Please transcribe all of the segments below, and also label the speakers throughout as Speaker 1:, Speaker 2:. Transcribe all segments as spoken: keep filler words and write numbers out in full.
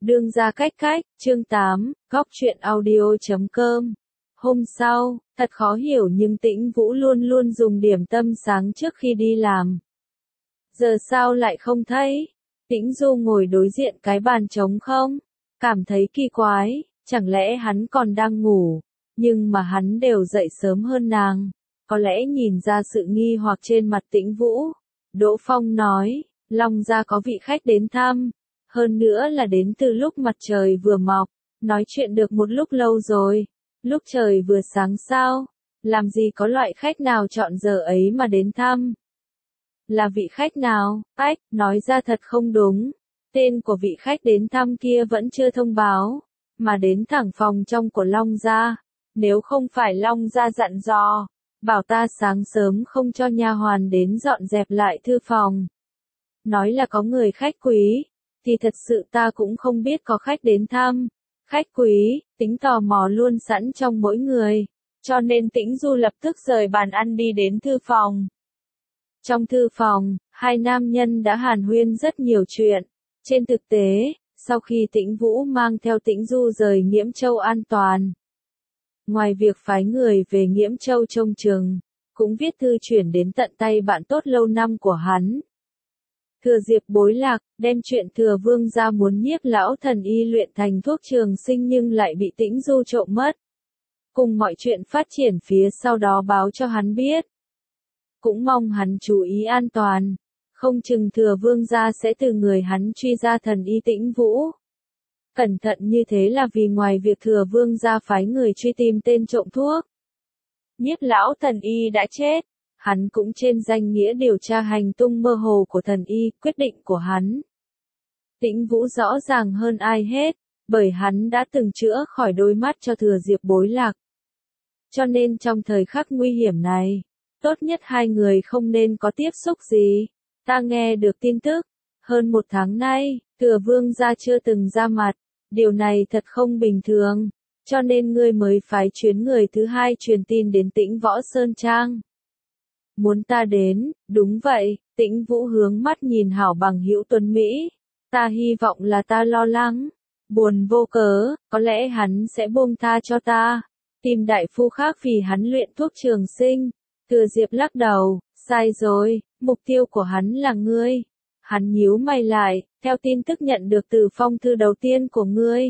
Speaker 1: Đương gia cách cách, chương tám, góc truyện audio chấm com. Hôm sau, thật khó hiểu nhưng Tĩnh Vũ luôn luôn dùng điểm tâm sáng trước khi đi làm. Giờ sao lại không thấy? Tĩnh Du ngồi đối diện cái bàn trống không? Cảm thấy kỳ quái, chẳng lẽ hắn còn đang ngủ, nhưng mà hắn đều dậy sớm hơn nàng. Có lẽ nhìn ra sự nghi hoặc trên mặt Tĩnh Vũ. Đỗ Phong nói, Long gia có vị khách đến thăm. Hơn nữa là đến từ lúc mặt trời vừa mọc, nói chuyện được một lúc lâu rồi. Lúc trời vừa sáng sao? Làm gì có loại khách nào chọn giờ ấy mà đến thăm? Là vị khách nào? Ách, nói ra thật không đúng. Tên của vị khách đến thăm kia vẫn chưa thông báo, mà đến thẳng phòng trong của Long gia. Nếu không phải Long gia dặn dò, bảo ta sáng sớm không cho nha hoàn đến dọn dẹp lại thư phòng. Nói là có người khách quý, thì thật sự ta cũng không biết có khách đến thăm. Khách quý, tính tò mò luôn sẵn trong mỗi người, cho nên Tĩnh Du lập tức rời bàn ăn đi đến thư phòng. Trong thư phòng, hai nam nhân đã hàn huyên rất nhiều chuyện. Trên thực tế, sau khi Tĩnh Vũ mang theo Tĩnh Du rời Nghiễm Châu an toàn, ngoài việc phái người về Nghiễm Châu trông chừng, cũng viết thư chuyển đến tận tay bạn tốt lâu năm của hắn. Thừa Diệp bối lạc, đem chuyện Thừa Vương gia muốn nhiếp lão thần y luyện thành thuốc trường sinh nhưng lại bị Tĩnh Du trộm mất. Cùng mọi chuyện phát triển phía sau đó báo cho hắn biết. Cũng mong hắn chú ý an toàn, không chừng Thừa Vương gia sẽ từ người hắn truy ra thần y Tĩnh Vũ. Cẩn thận như thế là vì ngoài việc Thừa Vương gia phái người truy tìm tên trộm thuốc, nhiếp lão thần y đã chết. Hắn cũng trên danh nghĩa điều tra hành tung mơ hồ của thần y, quyết định của hắn. Tĩnh Vũ rõ ràng hơn ai hết, bởi hắn đã từng chữa khỏi đôi mắt cho Thừa Diệp bối lạc. Cho nên trong thời khắc nguy hiểm này, tốt nhất hai người không nên có tiếp xúc gì. Ta nghe được tin tức, hơn một tháng nay, Thừa Vương gia chưa từng ra mặt, điều này thật không bình thường, cho nên ngươi mới phái chuyến người thứ hai truyền tin đến Tĩnh Võ Sơn Trang. Muốn ta đến, đúng vậy, Tĩnh Vũ hướng mắt nhìn hảo bằng hữu tuấn Mỹ. Ta hy vọng là ta lo lắng, buồn vô cớ, có lẽ hắn sẽ buông tha cho ta, tìm đại phu khác vì hắn luyện thuốc trường sinh. Thừa Diệp lắc đầu, sai rồi, mục tiêu của hắn là ngươi. Hắn nhíu mày lại, theo tin tức nhận được từ phong thư đầu tiên của ngươi.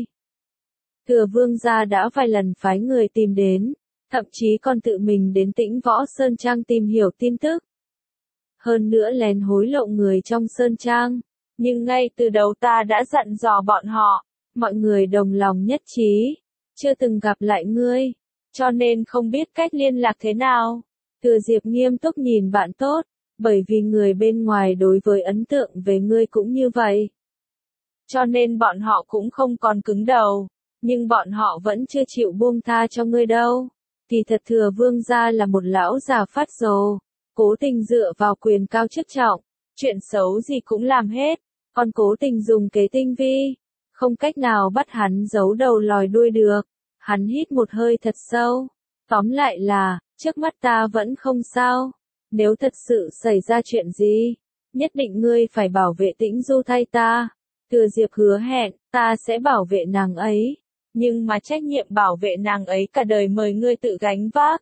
Speaker 1: Thừa Vương gia đã vài lần phái người tìm đến, thậm chí còn tự mình đến Tĩnh Võ Sơn Trang tìm hiểu tin tức. Hơn nữa lén hối lộ người trong Sơn Trang, nhưng ngay từ đầu ta đã dặn dò bọn họ, mọi người đồng lòng nhất trí, chưa từng gặp lại ngươi, cho nên không biết cách liên lạc thế nào. Thừa Diệp nghiêm túc nhìn bạn tốt, bởi vì người bên ngoài đối với ấn tượng về ngươi cũng như vậy. Cho nên bọn họ cũng không còn cứng đầu, nhưng bọn họ vẫn chưa chịu buông tha cho ngươi đâu. Thì thật Thừa Vương gia là một lão già phát rồ, cố tình dựa vào quyền cao chức trọng, chuyện xấu gì cũng làm hết, còn cố tình dùng kế tinh vi, không cách nào bắt hắn giấu đầu lòi đuôi được. Hắn hít một hơi thật sâu, tóm lại là, trước mắt ta vẫn không sao, nếu thật sự xảy ra chuyện gì, nhất định ngươi phải bảo vệ Tĩnh Du thay ta. Thừa Diệp hứa hẹn, ta sẽ bảo vệ nàng ấy. Nhưng mà trách nhiệm bảo vệ nàng ấy cả đời mời ngươi tự gánh vác.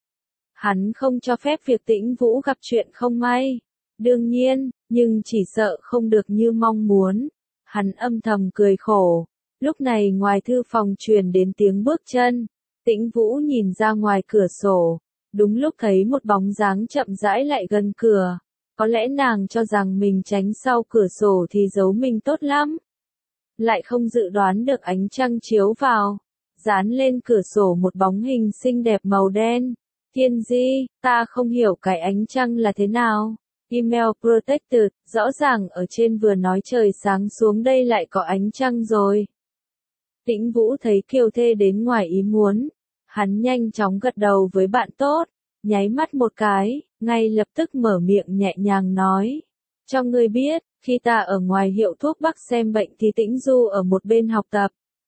Speaker 1: Hắn không cho phép việc Tĩnh Vũ gặp chuyện không may. Đương nhiên, nhưng chỉ sợ không được như mong muốn. Hắn âm thầm cười khổ. Lúc này ngoài thư phòng truyền đến tiếng bước chân. Tĩnh Vũ nhìn ra ngoài cửa sổ. Đúng lúc thấy một bóng dáng chậm rãi lại gần cửa. Có lẽ nàng cho rằng mình tránh sau cửa sổ thì giấu mình tốt lắm. Lại không dự đoán được ánh trăng chiếu vào, dán lên cửa sổ một bóng hình xinh đẹp màu đen. Thiên Di, ta không hiểu cái ánh trăng là thế nào. Email protected, rõ ràng ở trên vừa nói trời sáng xuống đây lại có ánh trăng rồi. Tĩnh Vũ thấy Kiều Thê đến ngoài ý muốn, hắn nhanh chóng gật đầu với bạn tốt, nháy mắt một cái, ngay lập tức mở miệng nhẹ nhàng nói. Cho ngươi biết, khi ta ở ngoài hiệu thuốc bắc xem bệnh thì Tĩnh Du ở một bên học tập.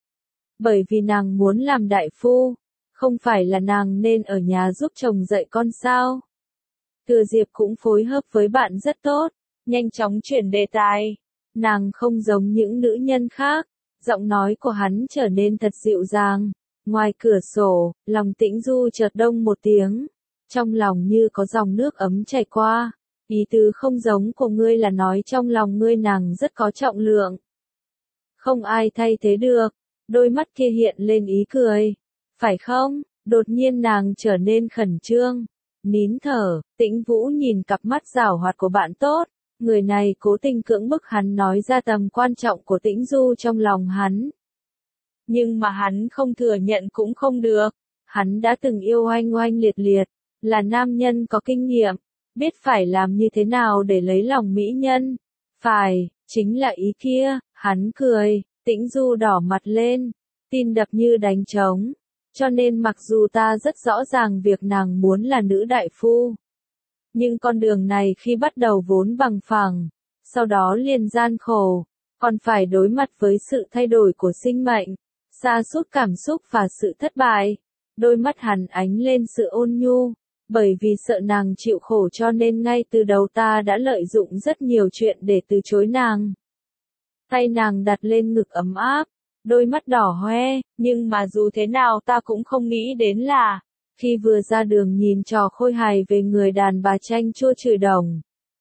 Speaker 1: Bởi vì nàng muốn làm đại phu, không phải là nàng nên ở nhà giúp chồng dạy con sao. Thừa Diệp cũng phối hợp với bạn rất tốt, nhanh chóng chuyển đề tài. Nàng không giống những nữ nhân khác, Giọng nói của hắn trở nên thật dịu dàng. Ngoài cửa sổ, lòng Tĩnh Du chợt đông một tiếng. Trong lòng như có dòng nước ấm chảy qua. Ý tứ không giống của ngươi là nói trong lòng ngươi nàng rất có trọng lượng. Không ai thay thế được. Đôi mắt kia hiện lên ý cười. Phải không? Đột nhiên nàng trở nên khẩn trương. Nín thở, Tĩnh Vũ nhìn cặp mắt giảo hoạt của bạn tốt. Người này cố tình cưỡng bức hắn nói ra tầm quan trọng của Tĩnh Du trong lòng hắn. Nhưng mà hắn không thừa nhận cũng không được. Hắn đã từng yêu oanh oanh liệt liệt, là nam nhân có kinh nghiệm, biết phải làm như thế nào để lấy lòng mỹ nhân. Phải, chính là ý kia, hắn cười, Tĩnh Du đỏ mặt lên, tim đập như đánh trống. Cho nên mặc dù ta rất rõ ràng việc nàng muốn là nữ đại phu. Nhưng con đường này khi bắt đầu vốn bằng phẳng, sau đó liền gian khổ, còn phải đối mặt với sự thay đổi của sinh mệnh, sa sút cảm xúc và sự thất bại. Đôi mắt hắn ánh lên sự ôn nhu, bởi vì sợ nàng chịu khổ cho nên ngay từ đầu ta đã lợi dụng rất nhiều chuyện để từ chối nàng. Tay nàng đặt lên ngực ấm áp, đôi mắt đỏ hoe, nhưng mà dù thế nào ta cũng không nghĩ đến là, khi vừa ra đường nhìn trò khôi hài về người đàn bà chanh chua chửi đồng.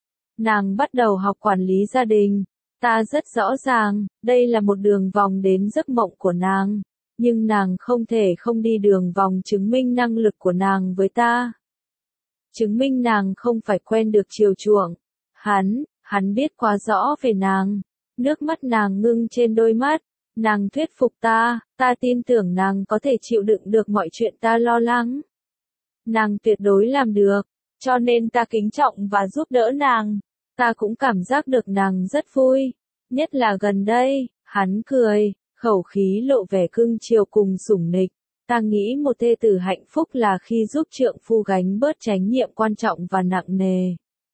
Speaker 1: Nàng bắt đầu học quản lý gia đình, ta rất rõ ràng, đây là một đường vòng đến giấc mộng của nàng, nhưng nàng không thể không đi đường vòng chứng minh năng lực của nàng với ta. Chứng minh nàng không phải quen được chiều chuộng. Hắn, hắn biết quá rõ về nàng. Nước mắt nàng ngưng trên đôi mắt. Nàng thuyết phục ta, ta tin tưởng nàng có thể chịu đựng được mọi chuyện ta lo lắng. Nàng tuyệt đối làm được, cho nên ta kính trọng và giúp đỡ nàng. Ta cũng cảm giác được nàng rất vui, nhất là gần đây, hắn cười, khẩu khí lộ vẻ cưng chiều cùng sủng nịch. Ta nghĩ một thê tử hạnh phúc là khi giúp trượng phu gánh bớt trách nhiệm quan trọng và nặng nề.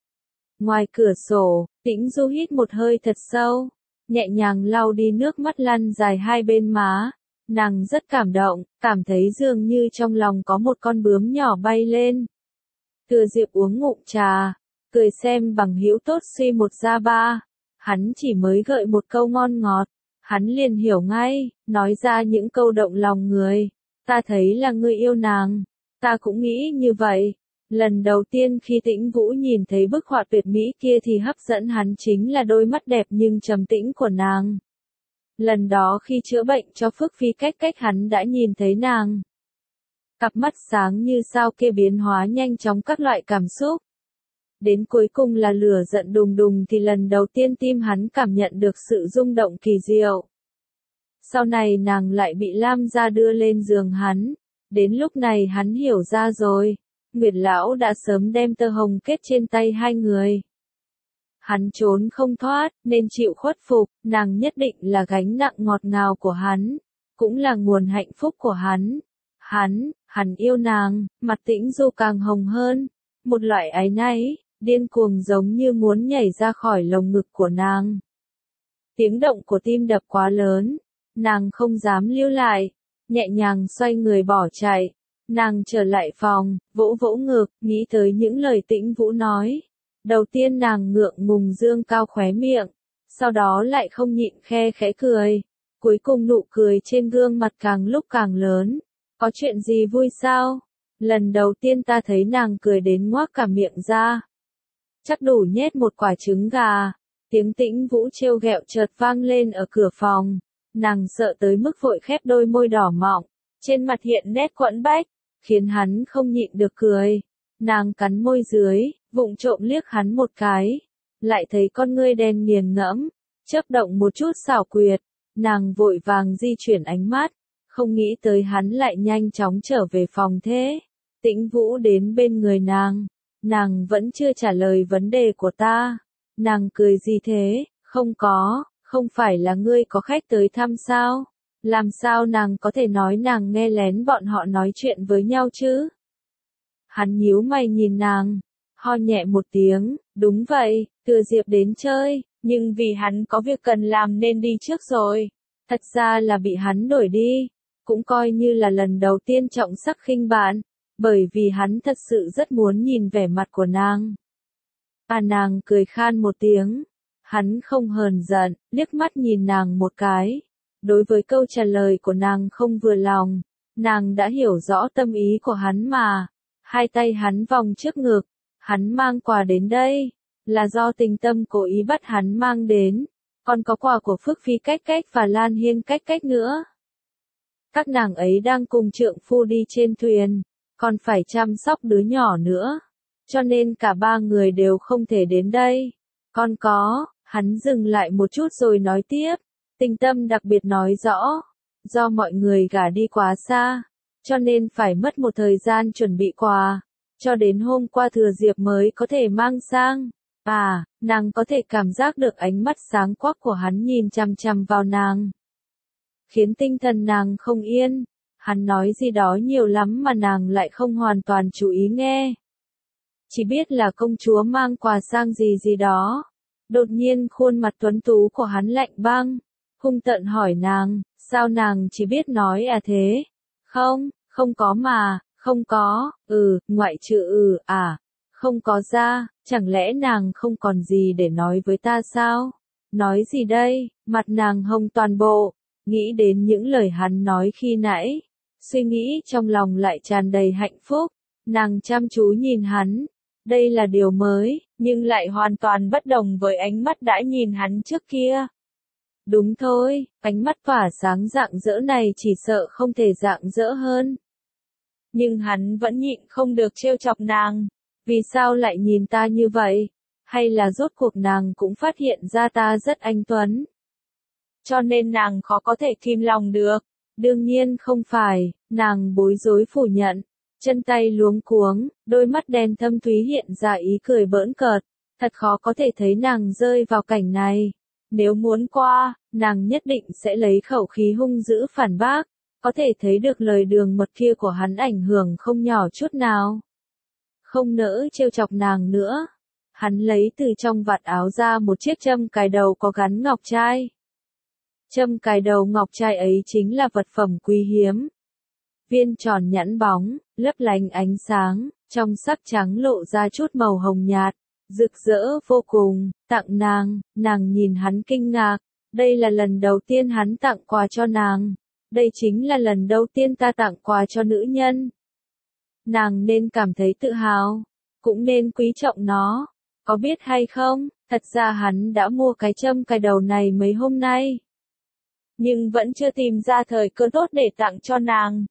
Speaker 1: Ngoài cửa sổ, Tĩnh Du hít một hơi thật sâu, nhẹ nhàng lau đi nước mắt lăn dài hai bên má. Nàng rất cảm động, cảm thấy dường như trong lòng có một con bướm nhỏ bay lên. Thừa Diệp uống ngụm trà, cười xem bằng hữu tốt suy một ra ba. Hắn chỉ mới gợi một câu ngon ngọt, hắn liền hiểu ngay, nói ra những câu động lòng người. Ta thấy là ngươi yêu nàng, ta cũng nghĩ như vậy. Lần đầu tiên khi Tĩnh Vũ nhìn thấy bức họa tuyệt mỹ kia thì hấp dẫn hắn chính là đôi mắt đẹp nhưng trầm tĩnh của nàng. Lần đó khi chữa bệnh cho Phước Phi cách cách hắn đã nhìn thấy nàng. Cặp mắt sáng như sao kia biến hóa nhanh chóng các loại cảm xúc. Đến cuối cùng là lửa giận đùng đùng thì lần đầu tiên tim hắn cảm nhận được sự rung động kỳ diệu. Sau này nàng lại bị Lam gia đưa lên giường hắn. Đến lúc này hắn hiểu ra rồi. Nguyệt lão đã sớm đem tơ hồng kết trên tay hai người. Hắn trốn không thoát, nên chịu khuất phục, nàng nhất định là gánh nặng ngọt ngào của hắn, cũng là nguồn hạnh phúc của hắn. Hắn, hắn yêu nàng, mặt Tĩnh Du càng hồng hơn, một loại áy náy, điên cuồng giống như muốn nhảy ra khỏi lồng ngực của nàng. Tiếng động của tim đập quá lớn, nàng không dám lưu lại, nhẹ nhàng xoay người bỏ chạy. Nàng trở lại phòng, vỗ vỗ ngực, nghĩ tới những lời Tĩnh Vũ nói. Đầu tiên nàng ngượng ngùng dương cao khóe miệng, sau đó lại không nhịn khe khẽ cười. Cuối cùng nụ cười trên gương mặt càng lúc càng lớn. Có chuyện gì vui sao? Lần đầu tiên ta thấy nàng cười đến ngoác cả miệng ra. Chắc đủ nhét một quả trứng gà. Tiếng Tĩnh Vũ trêu ghẹo chợt vang lên ở cửa phòng. Nàng sợ tới mức vội khép đôi môi đỏ mọng, trên mặt hiện nét quẫn bách, khiến hắn không nhịn được cười. Nàng cắn môi dưới, vụng trộm liếc hắn một cái, lại thấy con ngươi đen nghiền ngẫm, chớp động một chút xảo quyệt. Nàng vội vàng di chuyển ánh mắt, không nghĩ tới hắn lại nhanh chóng trở về phòng thế. Tĩnh Vũ đến bên người nàng, nàng vẫn chưa trả lời vấn đề của ta. Nàng cười gì thế? Không có, không phải là ngươi có khách tới thăm sao? Làm sao nàng có thể nói nàng nghe lén bọn họ nói chuyện với nhau chứ? Hắn nhíu mày nhìn nàng, ho nhẹ một tiếng, đúng vậy, Thừa Diệp đến chơi, nhưng vì hắn có việc cần làm nên đi trước rồi. Thật ra là bị hắn đuổi đi, cũng coi như là lần đầu tiên trọng sắc khinh bạn, bởi vì hắn thật sự rất muốn nhìn vẻ mặt của nàng. À nàng cười khan một tiếng, hắn không hờn giận, liếc mắt nhìn nàng một cái. Đối với câu trả lời của nàng không vừa lòng, nàng đã hiểu rõ tâm ý của hắn mà. Hai tay hắn vòng trước ngực, hắn mang quà đến đây, là do tình tâm cố ý bắt hắn mang đến, còn có quà của Phước Phi Cách Cách và Lan Hiên Cách Cách nữa. Các nàng ấy đang cùng trượng phu đi trên thuyền, còn phải chăm sóc đứa nhỏ nữa, cho nên cả ba người đều không thể đến đây. Còn có, hắn dừng lại một chút rồi nói tiếp, tình tâm đặc biệt nói rõ, do mọi người gả đi quá xa, cho nên phải mất một thời gian chuẩn bị quà, cho đến hôm qua thừa diệp mới có thể mang sang. À, nàng có thể cảm giác được ánh mắt sáng quắc của hắn nhìn chằm chằm vào nàng, khiến tinh thần nàng không yên. Hắn nói gì đó nhiều lắm mà nàng lại không hoàn toàn chú ý nghe. Chỉ biết là công chúa mang quà sang gì gì đó. Đột nhiên khuôn mặt tuấn tú của hắn lạnh băng, hung tợn hỏi nàng, sao nàng chỉ biết nói à thế? Không, không có mà, không có, ừ, ngoại trừ ừ, à, không có ra, chẳng lẽ nàng không còn gì để nói với ta sao? Nói gì đây? Mặt nàng hồng toàn bộ, nghĩ đến những lời hắn nói khi nãy, suy nghĩ trong lòng lại tràn đầy hạnh phúc, nàng chăm chú nhìn hắn. Đây là điều mới, nhưng lại hoàn toàn bất đồng với ánh mắt đã nhìn hắn trước kia. Đúng thôi, ánh mắt tỏa sáng rạng rỡ này chỉ sợ không thể rạng rỡ hơn. Nhưng hắn vẫn nhịn không được trêu chọc nàng. Vì sao lại nhìn ta như vậy? Hay là rốt cuộc nàng cũng phát hiện ra ta rất anh tuấn? Cho nên nàng khó có thể kìm lòng được. Đương nhiên không phải, nàng bối rối phủ nhận. Chân tay luống cuống, đôi mắt đen thâm thúy hiện ra ý cười bỡn cợt, thật khó có thể thấy nàng rơi vào cảnh này. Nếu muốn qua, nàng nhất định sẽ lấy khẩu khí hung dữ phản bác, có thể thấy được lời đường mật kia của hắn ảnh hưởng không nhỏ chút nào. Không nỡ trêu chọc nàng nữa, hắn lấy từ trong vạt áo ra một chiếc châm cài đầu có gắn ngọc trai. Châm cài đầu ngọc trai ấy chính là vật phẩm quý hiếm. Viên tròn nhẵn bóng, lấp lánh ánh sáng, trong sắc trắng lộ ra chút màu hồng nhạt, rực rỡ vô cùng, tặng nàng. Nàng nhìn hắn kinh ngạc, đây là lần đầu tiên hắn tặng quà cho nàng, đây chính là lần đầu tiên ta tặng quà cho nữ nhân. Nàng nên cảm thấy tự hào, cũng nên quý trọng nó, có biết hay không, thật ra hắn đã mua cái châm cài đầu này mấy hôm nay, nhưng vẫn chưa tìm ra thời cơ tốt để tặng cho nàng.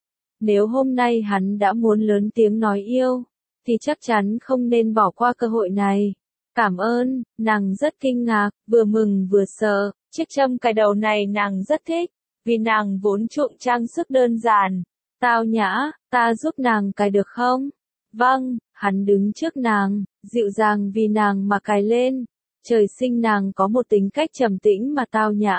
Speaker 1: Nếu hôm nay hắn đã muốn lớn tiếng nói yêu, thì chắc chắn không nên bỏ qua cơ hội này. Cảm ơn, nàng rất kinh ngạc, vừa mừng vừa sợ, chiếc châm cài đầu này nàng rất thích, vì nàng vốn chuộng trang sức đơn giản, tao nhã, ta giúp nàng cài được không? Vâng, hắn đứng trước nàng, dịu dàng vì nàng mà cài lên, trời sinh nàng có một tính cách trầm tĩnh mà tao nhã.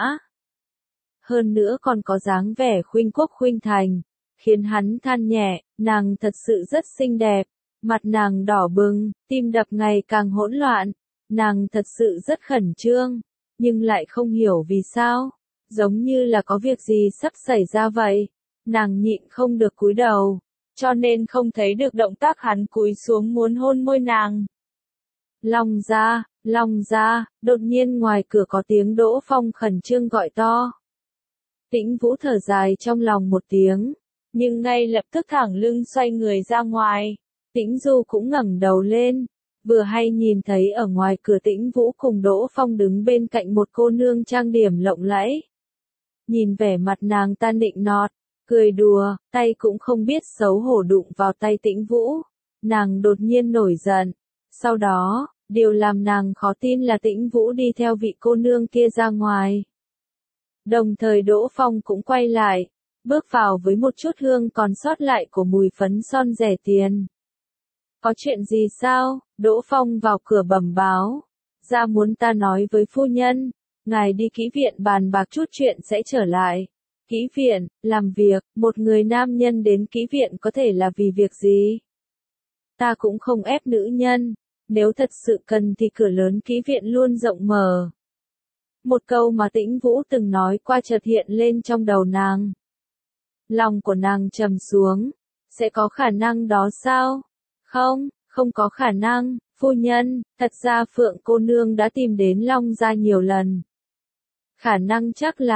Speaker 1: Hơn nữa còn có dáng vẻ khuynh quốc khuynh thành, khiến hắn than nhẹ, nàng thật sự rất xinh đẹp, mặt nàng đỏ bừng, tim đập ngày càng hỗn loạn, nàng thật sự rất khẩn trương, nhưng lại không hiểu vì sao, giống như là có việc gì sắp xảy ra vậy, nàng nhịn không được cúi đầu, cho nên không thấy được động tác hắn cúi xuống muốn hôn môi nàng. Long gia, Long gia, đột nhiên ngoài cửa có tiếng Đỗ Phong khẩn trương gọi to. Tĩnh Vũ thở dài trong lòng một tiếng, nhưng ngay lập tức thẳng lưng xoay người ra ngoài. Tĩnh Du cũng ngẩng đầu lên, vừa hay nhìn thấy ở ngoài cửa Tĩnh Vũ cùng Đỗ Phong đứng bên cạnh một cô nương trang điểm lộng lẫy. Nhìn vẻ mặt nàng ta nịnh nọt, cười đùa, tay cũng không biết xấu hổ đụng vào tay Tĩnh Vũ. Nàng đột nhiên nổi giận. Sau đó, điều làm nàng khó tin là Tĩnh Vũ đi theo vị cô nương kia ra ngoài. Đồng thời Đỗ Phong cũng quay lại, bước vào với một chút hương còn sót lại của mùi phấn son rẻ tiền. Có chuyện gì sao? Đỗ Phong vào cửa bẩm báo. Ra muốn ta nói với phu nhân, ngài đi kỹ viện bàn bạc chút chuyện sẽ trở lại. Kỹ viện, làm việc, một người nam nhân đến kỹ viện có thể là vì việc gì? Ta cũng không ép nữ nhân, nếu thật sự cần thì cửa lớn kỹ viện luôn rộng mở. Một câu mà Tĩnh Vũ từng nói qua chợt hiện lên trong đầu nàng. Lòng của nàng trầm xuống, sẽ có khả năng đó sao? Không, không có khả năng, phu nhân, thật ra Phượng cô nương đã tìm đến Long gia nhiều lần. Khả năng chắc là,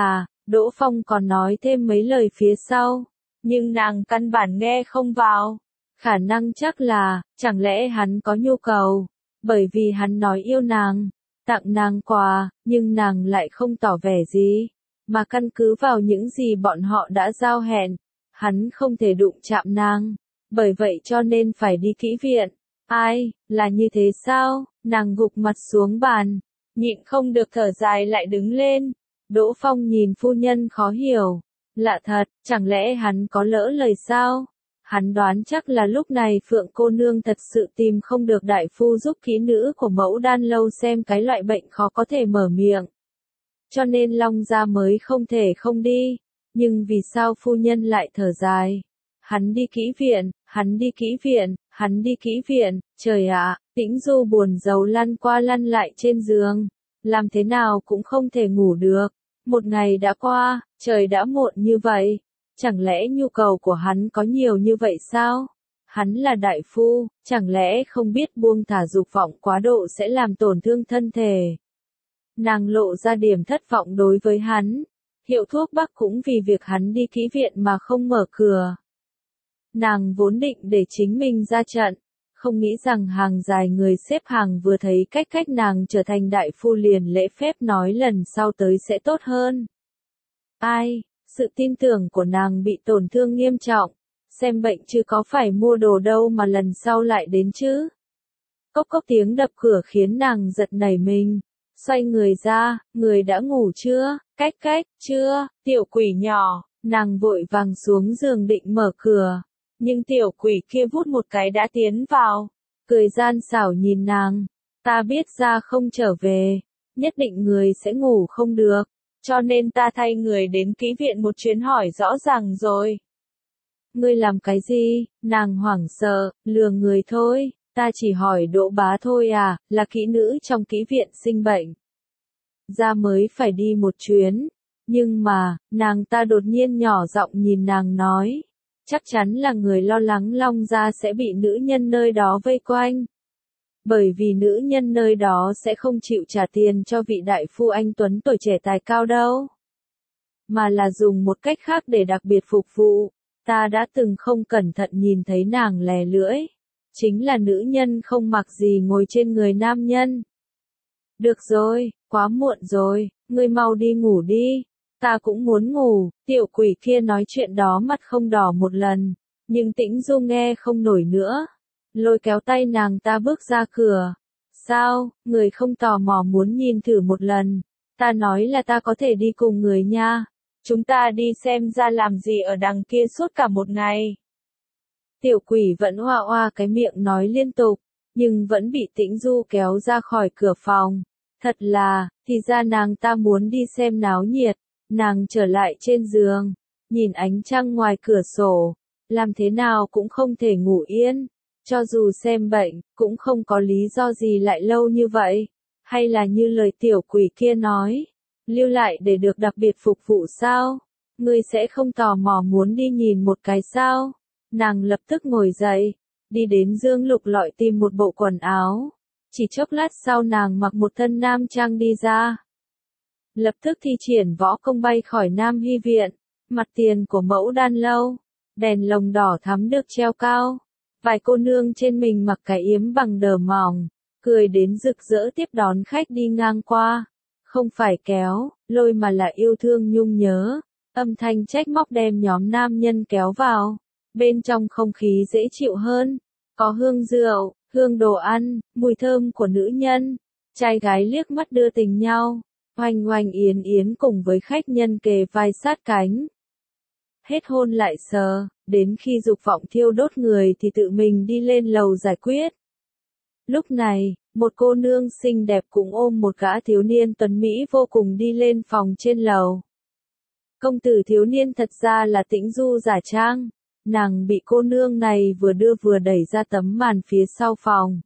Speaker 1: Đỗ Phong còn nói thêm mấy lời phía sau, nhưng nàng căn bản nghe không vào. Khả năng chắc là, chẳng lẽ hắn có nhu cầu, bởi vì hắn nói yêu nàng, tặng nàng quà, nhưng nàng lại không tỏ vẻ gì, mà căn cứ vào những gì bọn họ đã giao hẹn, hắn không thể đụng chạm nàng, bởi vậy cho nên phải đi kỹ viện. Ai, là như thế sao? Nàng gục mặt xuống bàn, nhịn không được thở dài lại đứng lên. Đỗ Phong nhìn phu nhân khó hiểu, lạ thật, chẳng lẽ hắn có lỡ lời sao? Hắn đoán chắc là lúc này Phượng cô nương thật sự tìm không được đại phu giúp kỹ nữ của Mẫu Đan lâu xem cái loại bệnh khó có thể mở miệng. Cho nên Long gia mới không thể không đi, nhưng vì sao phu nhân lại thở dài? Hắn đi kỹ viện, hắn đi kỹ viện, hắn đi kỹ viện, trời ạ, Tĩnh Du buồn rầu lăn qua lăn lại trên giường, làm thế nào cũng không thể ngủ được. Một ngày đã qua, trời đã muộn như vậy, chẳng lẽ nhu cầu của hắn có nhiều như vậy sao? Hắn là đại phu, chẳng lẽ không biết buông thả dục vọng quá độ sẽ làm tổn thương thân thể? Nàng lộ ra điểm thất vọng đối với hắn, hiệu thuốc bắc cũng vì việc hắn đi kỹ viện mà không mở cửa. Nàng vốn định để chính mình ra trận, không nghĩ rằng hàng dài người xếp hàng vừa thấy cách cách nàng trở thành đại phu liền lễ phép nói lần sau tới sẽ tốt hơn. Ai, sự tin tưởng của nàng bị tổn thương nghiêm trọng, xem bệnh chứ có phải mua đồ đâu mà lần sau lại đến chứ. Cốc cốc tiếng đập cửa khiến nàng giật nảy mình, xoay người ra, người đã ngủ chưa, cách cách, chưa, tiểu quỷ nhỏ, nàng vội vàng xuống giường định mở cửa. Nhưng tiểu quỷ kia vút một cái đã tiến vào, cười gian xảo nhìn nàng, ta biết ra không trở về, nhất định người sẽ ngủ không được, cho nên ta thay người đến kỹ viện một chuyến hỏi rõ ràng rồi. Ngươi làm cái gì? Nàng hoảng sợ, lừa người thôi, ta chỉ hỏi Đỗ bá thôi à, là kỹ nữ trong kỹ viện sinh bệnh. Ra mới phải đi một chuyến, nhưng mà, nàng ta đột nhiên nhỏ giọng nhìn nàng nói. Chắc chắn là người lo lắng Long gia sẽ bị nữ nhân nơi đó vây quanh. Bởi vì nữ nhân nơi đó sẽ không chịu trả tiền cho vị đại phu anh tuấn tuổi trẻ tài cao đâu. Mà là dùng một cách khác để đặc biệt phục vụ. Ta đã từng không cẩn thận nhìn thấy nàng lè lưỡi. Chính là nữ nhân không mặc gì ngồi trên người nam nhân. Được rồi, quá muộn rồi, ngươi mau đi ngủ đi. Ta cũng muốn ngủ, tiểu quỷ kia nói chuyện đó mặt không đỏ một lần, nhưng Tĩnh Du nghe không nổi nữa. Lôi kéo tay nàng ta bước ra cửa. Sao, người không tò mò muốn nhìn thử một lần? Ta nói là ta có thể đi cùng người nha. Chúng ta đi xem ra làm gì ở đằng kia suốt cả một ngày. Tiểu quỷ vẫn hoa hoa cái miệng nói liên tục, nhưng vẫn bị Tĩnh Du kéo ra khỏi cửa phòng. Thật là, thì ra nàng ta muốn đi xem náo nhiệt. Nàng trở lại trên giường, nhìn ánh trăng ngoài cửa sổ, làm thế nào cũng không thể ngủ yên, cho dù xem bệnh, cũng không có lý do gì lại lâu như vậy, hay là như lời tiểu quỷ kia nói, lưu lại để được đặc biệt phục vụ sao, ngươi sẽ không tò mò muốn đi nhìn một cái sao, nàng lập tức ngồi dậy, đi đến dương lục lọi tìm một bộ quần áo, chỉ chốc lát sau nàng mặc một thân nam trang đi ra. Lập tức thi triển võ công bay khỏi Nam Hy viện, mặt tiền của Mẫu Đan lâu, đèn lồng đỏ thắm được treo cao, vài cô nương trên mình mặc cái yếm bằng đờ mỏng, cười đến rực rỡ tiếp đón khách đi ngang qua, không phải kéo, lôi mà là yêu thương nhung nhớ, âm thanh trách móc đem nhóm nam nhân kéo vào, bên trong không khí dễ chịu hơn, có hương rượu, hương đồ ăn, mùi thơm của nữ nhân, trai gái liếc mắt đưa tình nhau. Oanh oanh yến yến cùng với khách nhân kề vai sát cánh. Hết hôn lại sờ, đến khi dục vọng thiêu đốt người thì tự mình đi lên lầu giải quyết. Lúc này, một cô nương xinh đẹp cũng ôm một gã thiếu niên tuấn Mỹ vô cùng đi lên phòng trên lầu. Công tử thiếu niên thật ra là Tĩnh Du giả trang, nàng bị cô nương này vừa đưa vừa đẩy ra tấm màn phía sau phòng.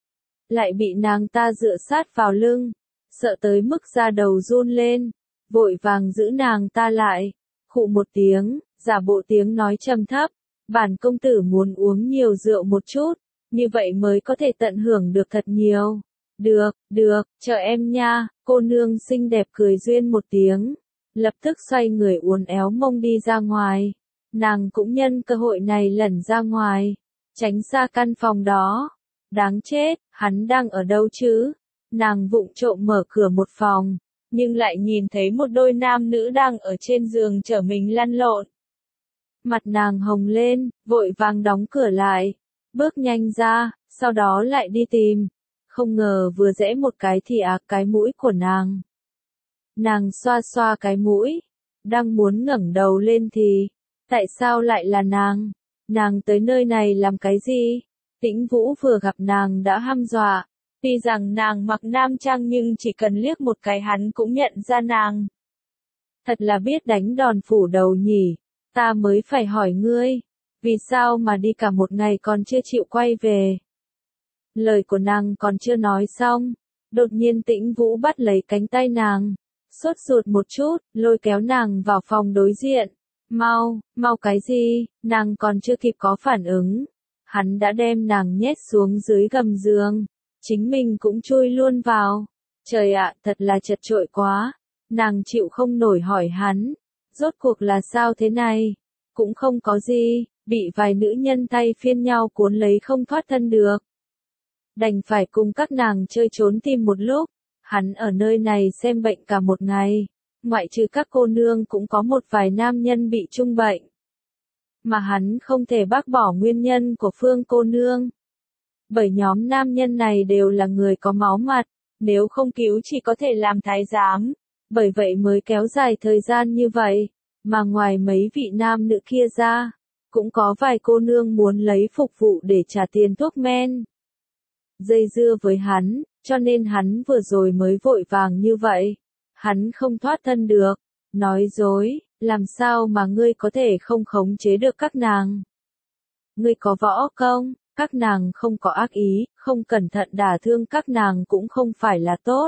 Speaker 1: Lại bị nàng ta dựa sát vào lưng. Sợ tới mức da đầu run lên, vội vàng giữ nàng ta lại, khụ một tiếng, giả bộ tiếng nói trầm thấp, bản công tử muốn uống nhiều rượu một chút, như vậy mới có thể tận hưởng được thật nhiều. Được, được, chờ em nha, cô nương xinh đẹp cười duyên một tiếng, lập tức xoay người uốn éo mông đi ra ngoài. Nàng cũng nhân cơ hội này lẩn ra ngoài, tránh xa căn phòng đó. Đáng chết, hắn đang ở đâu chứ? Nàng vụng trộm mở cửa một phòng, nhưng lại nhìn thấy một đôi nam nữ đang ở trên giường chở mình lăn lộn. Mặt nàng hồng lên, vội vàng đóng cửa lại, bước nhanh ra, sau đó lại đi tìm. Không ngờ vừa rẽ một cái thì ác cái mũi của nàng. Nàng xoa xoa cái mũi, đang muốn ngẩng đầu lên thì, tại sao lại là nàng? Nàng tới nơi này làm cái gì? Tĩnh Vũ vừa gặp nàng đã hăm dọa, tuy rằng nàng mặc nam trang nhưng chỉ cần liếc một cái hắn cũng nhận ra nàng. Thật là biết đánh đòn phủ đầu nhỉ, ta mới phải hỏi ngươi, vì sao mà đi cả một ngày còn chưa chịu quay về? Lời của nàng còn chưa nói xong, đột nhiên Tĩnh Vũ bắt lấy cánh tay nàng, sốt ruột một chút, lôi kéo nàng vào phòng đối diện. Mau, mau cái gì? Nàng còn chưa kịp có phản ứng, hắn đã đem nàng nhét xuống dưới gầm giường, chính mình cũng chui luôn vào. Trời ạ, thật là chật chội quá. Nàng chịu không nổi hỏi hắn, rốt cuộc là sao thế này? Cũng không có gì, bị vài nữ nhân tay phiên nhau cuốn lấy không thoát thân được. Đành phải cùng các nàng chơi trốn tìm một lúc. Hắn ở nơi này xem bệnh cả một ngày, ngoại trừ các cô nương cũng có một vài nam nhân bị chung bệnh. Mà hắn không thể bác bỏ nguyên nhân của Phương cô nương. Bởi nhóm nam nhân này đều là người có máu mặt, nếu không cứu chỉ có thể làm thái giám. Bởi vậy mới kéo dài thời gian như vậy, mà ngoài mấy vị nam nữ kia ra, cũng có vài cô nương muốn lấy phục vụ để trả tiền thuốc men. Dây dưa với hắn, cho nên hắn vừa rồi mới vội vàng như vậy. Hắn không thoát thân được, nói dối, làm sao mà ngươi có thể không khống chế được các nàng? Ngươi có võ công, các nàng không có ác ý, không cẩn thận đả thương các nàng cũng không phải là tốt.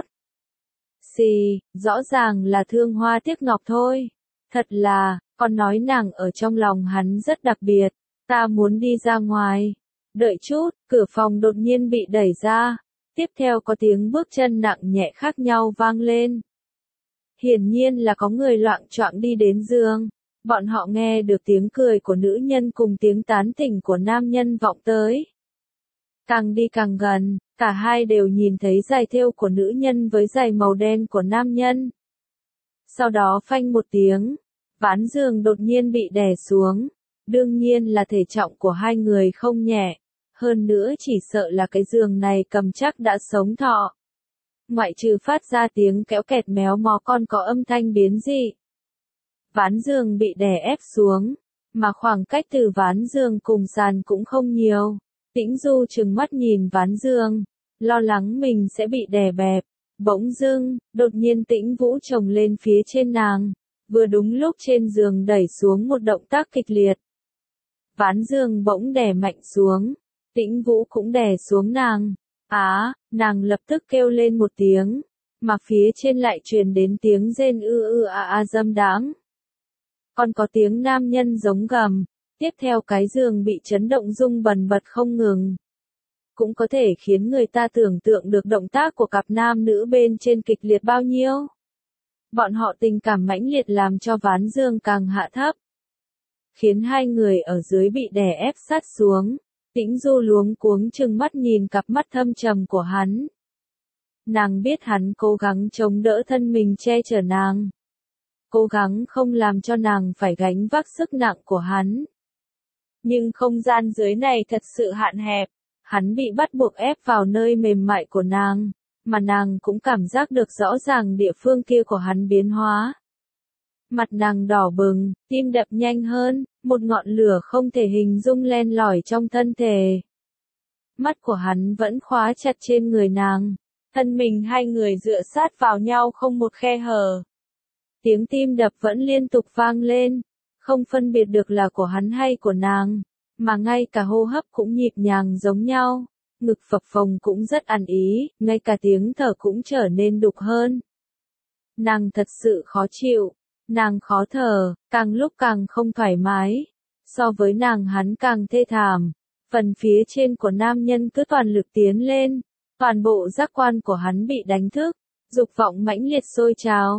Speaker 1: Xì, rõ ràng là thương hoa tiếc ngọc thôi. Thật là, còn nói nàng ở trong lòng hắn rất đặc biệt, ta muốn đi ra ngoài. Đợi chút, cửa phòng đột nhiên bị đẩy ra, tiếp theo có tiếng bước chân nặng nhẹ khác nhau vang lên. Hiển nhiên là có người loạng choạng đi đến giường, bọn họ nghe được tiếng cười của nữ nhân cùng tiếng tán tỉnh của nam nhân vọng tới. Càng đi càng gần, cả hai đều nhìn thấy giày thêu của nữ nhân với giày màu đen của nam nhân. Sau đó phanh một tiếng, ván giường đột nhiên bị đè xuống, đương nhiên là thể trọng của hai người không nhẹ. Hơn nữa chỉ sợ là cái giường này cầm chắc đã sống thọ. Ngoại trừ phát ra tiếng kéo kẹt méo mó còn có âm thanh biến dị. Ván giường bị đè ép xuống, mà khoảng cách từ ván giường cùng sàn cũng không nhiều. Tĩnh Du trừng mắt nhìn ván giường, lo lắng mình sẽ bị đè bẹp. Bỗng dưng, đột nhiên Tĩnh Vũ chồng lên phía trên nàng, vừa đúng lúc trên giường đẩy xuống một động tác kịch liệt. Ván giường bỗng đè mạnh xuống. Tĩnh Vũ cũng đè xuống nàng. Á, nàng lập tức kêu lên một tiếng, mà phía trên lại truyền đến tiếng rên ư ư a a dâm đáng. Còn có tiếng nam nhân giống gầm, tiếp theo cái giường bị chấn động rung bần bật không ngừng. Cũng có thể khiến người ta tưởng tượng được động tác của cặp nam nữ bên trên kịch liệt bao nhiêu. Bọn họ tình cảm mãnh liệt làm cho ván giường càng hạ thấp, khiến hai người ở dưới bị đè ép sát xuống. Tĩnh Du luống cuống trừng mắt nhìn cặp mắt thâm trầm của hắn. Nàng biết hắn cố gắng chống đỡ thân mình che chở nàng. Cố gắng không làm cho nàng phải gánh vác sức nặng của hắn. Nhưng không gian dưới này thật sự hạn hẹp. Hắn bị bắt buộc ép vào nơi mềm mại của nàng, mà nàng cũng cảm giác được rõ ràng địa phương kia của hắn biến hóa. Mặt nàng đỏ bừng, tim đập nhanh hơn, một ngọn lửa không thể hình dung len lỏi trong thân thể. Mắt của hắn vẫn khóa chặt trên người nàng, thân mình hai người dựa sát vào nhau không một khe hở. Tiếng tim đập vẫn liên tục vang lên, không phân biệt được là của hắn hay của nàng, mà ngay cả hô hấp cũng nhịp nhàng giống nhau, ngực phập phồng cũng rất ăn ý, ngay cả tiếng thở cũng trở nên đục hơn. Nàng thật sự khó chịu. Nàng khó thở, càng lúc càng không thoải mái. So với nàng hắn càng thê thảm. Phần phía trên của nam nhân cứ toàn lực tiến lên. Toàn bộ giác quan của hắn bị đánh thức. Dục vọng mãnh liệt sôi trào.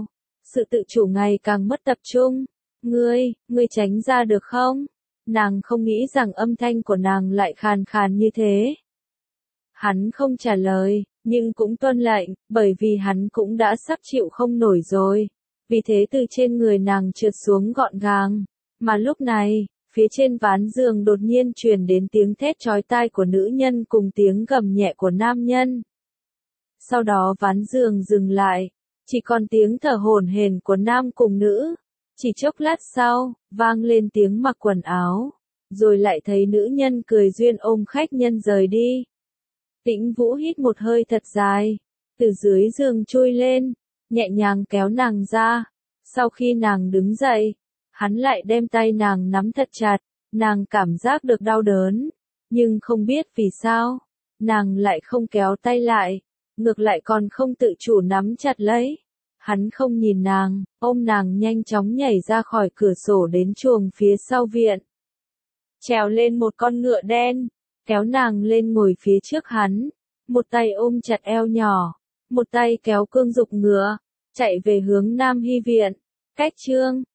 Speaker 1: sự tự chủ ngày càng mất tập trung. Ngươi, ngươi tránh ra được không? Nàng không nghĩ rằng âm thanh của nàng lại khàn khàn như thế. Hắn không trả lời, nhưng cũng tuân lệnh, bởi vì hắn cũng đã sắp chịu không nổi rồi. Vì thế từ trên người nàng trượt xuống gọn gàng. Mà lúc này, phía trên ván giường đột nhiên truyền đến tiếng thét chói tai của nữ nhân cùng tiếng gầm nhẹ của nam nhân. Sau đó ván giường dừng lại, chỉ còn tiếng thở hổn hển của nam cùng nữ. Chỉ chốc lát sau, vang lên tiếng mặc quần áo, rồi lại thấy nữ nhân cười duyên ôm khách nhân rời đi. Tĩnh Vũ hít một hơi thật dài, từ dưới giường chui lên, nhẹ nhàng kéo nàng ra. Sau khi nàng đứng dậy, hắn lại đem tay nàng nắm thật chặt, nàng cảm giác được đau đớn, nhưng không biết vì sao, nàng lại không kéo tay lại, ngược lại còn không tự chủ nắm chặt lấy. Hắn không nhìn nàng, ôm nàng nhanh chóng nhảy ra khỏi cửa sổ đến chuồng phía sau viện. Trèo lên một con ngựa đen, kéo nàng lên ngồi phía trước hắn, một tay ôm chặt eo nhỏ, một tay kéo cương dục ngựa, chạy về hướng Nam Hy viện. Cách chương